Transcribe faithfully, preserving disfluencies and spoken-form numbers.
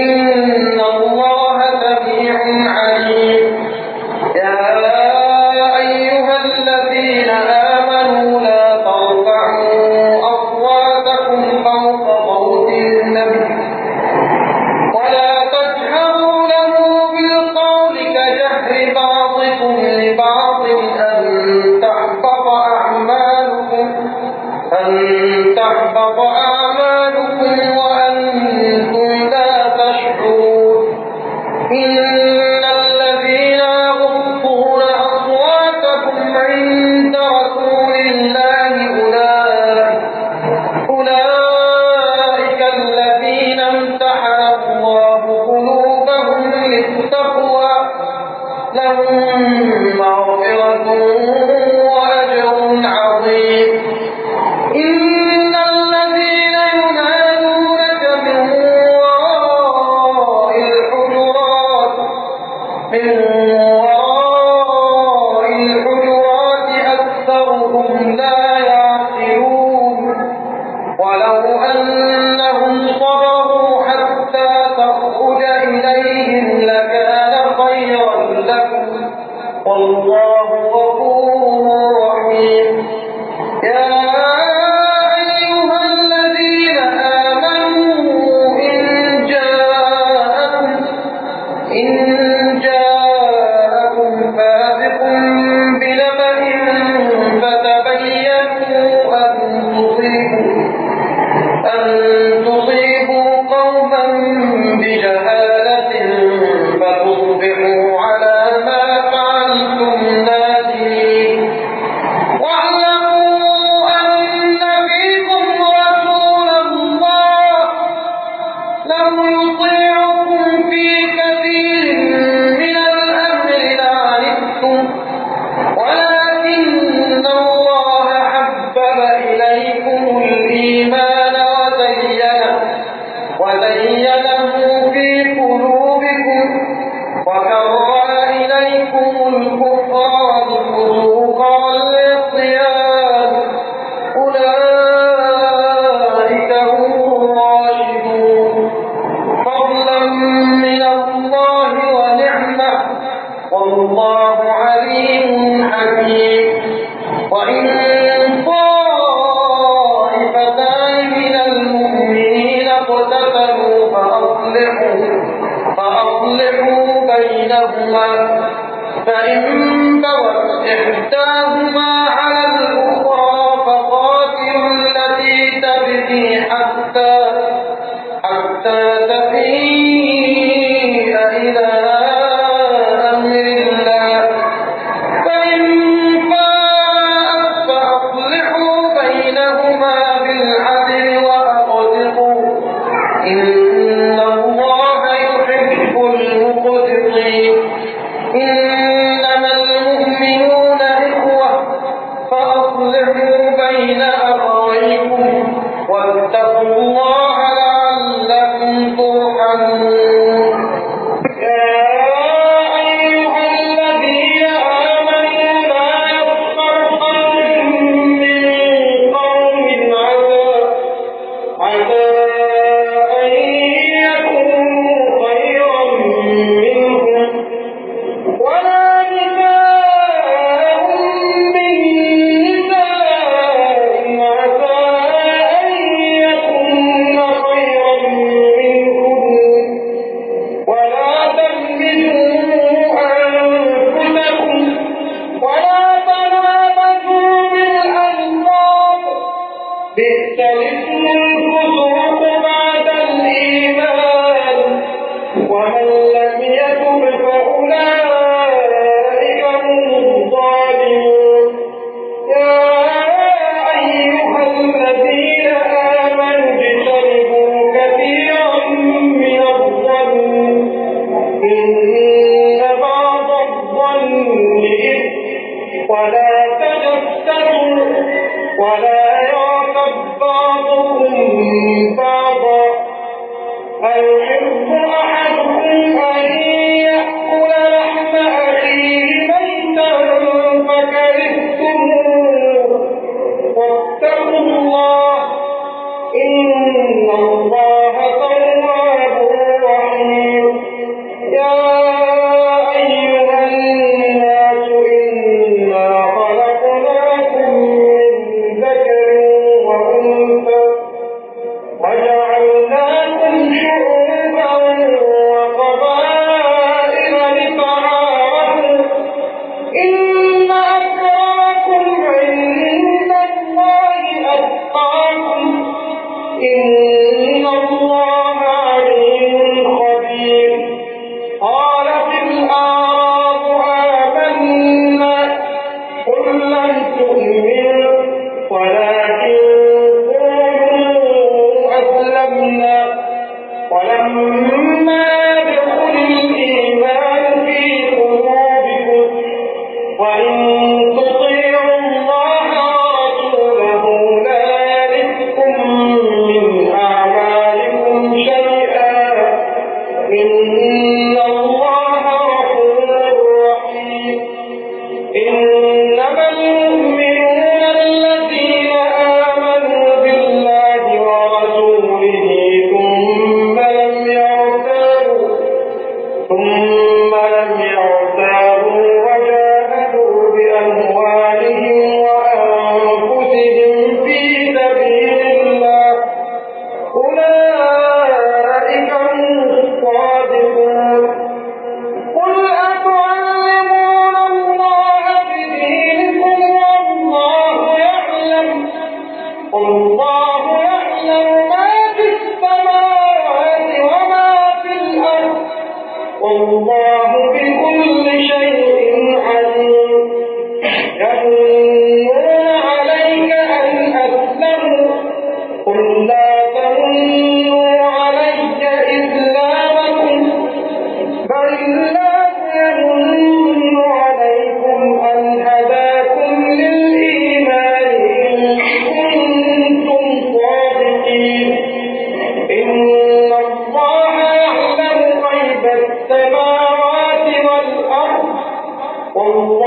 إن الله سميع عليم. يا أيها الذين آمنوا لا ترفعوا أصواتكم فوق صوت النبي ولا تجهروا له بالقول كجهر بعضكم لبعض أن تحبط أعمالكم أن تحبط أعمالكم وأنتم لا تشعرون. إن الذين يغضون أصواتهم عند رسول الله أولئك أولئك الذين امتحن الله قلوبهم للتقوى لهم مغفرة وأجر عظيم. إن الذين ينادونك من وراء الحجرات من وراء الحجرات أكثرهم لا يعقلون. ولو أنهم صبروا حتى تخرج إليهم لكان خيرا لهم والله غفور رحيم. يا أيها الذين آمنوا إن جاءكم إن جاءكم فاسق بنبأ فتبينوا أن تصيبوا أن تصيبوا قوما بجهالة فتصبحوا على ما فعلتم نادمين. واعلموا أن فيكم رسول الله لو يطيعكم في كثير من الأمر لعنتم ولكن الله حبب إليكم الإيمان وزينه وزينه في قلوبكم وكره إليكم الكفر والفسوق والعصيان أولئك هم الراشدون فضلا من الله ونعمة والله عليم حكيم. وإن طائفتان من المؤمنين اقتتلوا فأصلحوا فأصلحوا بينهما فإن بغت إحداهما على الأخرى فقاتلوا التي تبغي حتى حتى تفيء إلى أمر الله فإن فاءت فأصلحوا بينهما بالعدل وأقسطوا إن الله يحب المقسطين. إنما المؤمنون إخوة فأصلحوا بين أخويكم واتقوا الله لعلكم ترحمون. والله بكل شيء عليم يمنون عليك أن أسلموا قل لا تمنوا علي إسلامكم بل الله يمن عليكم أن هداكم للإيمان إن كنتم صادقين إن الله يعلم غيب السماوات والأرض والله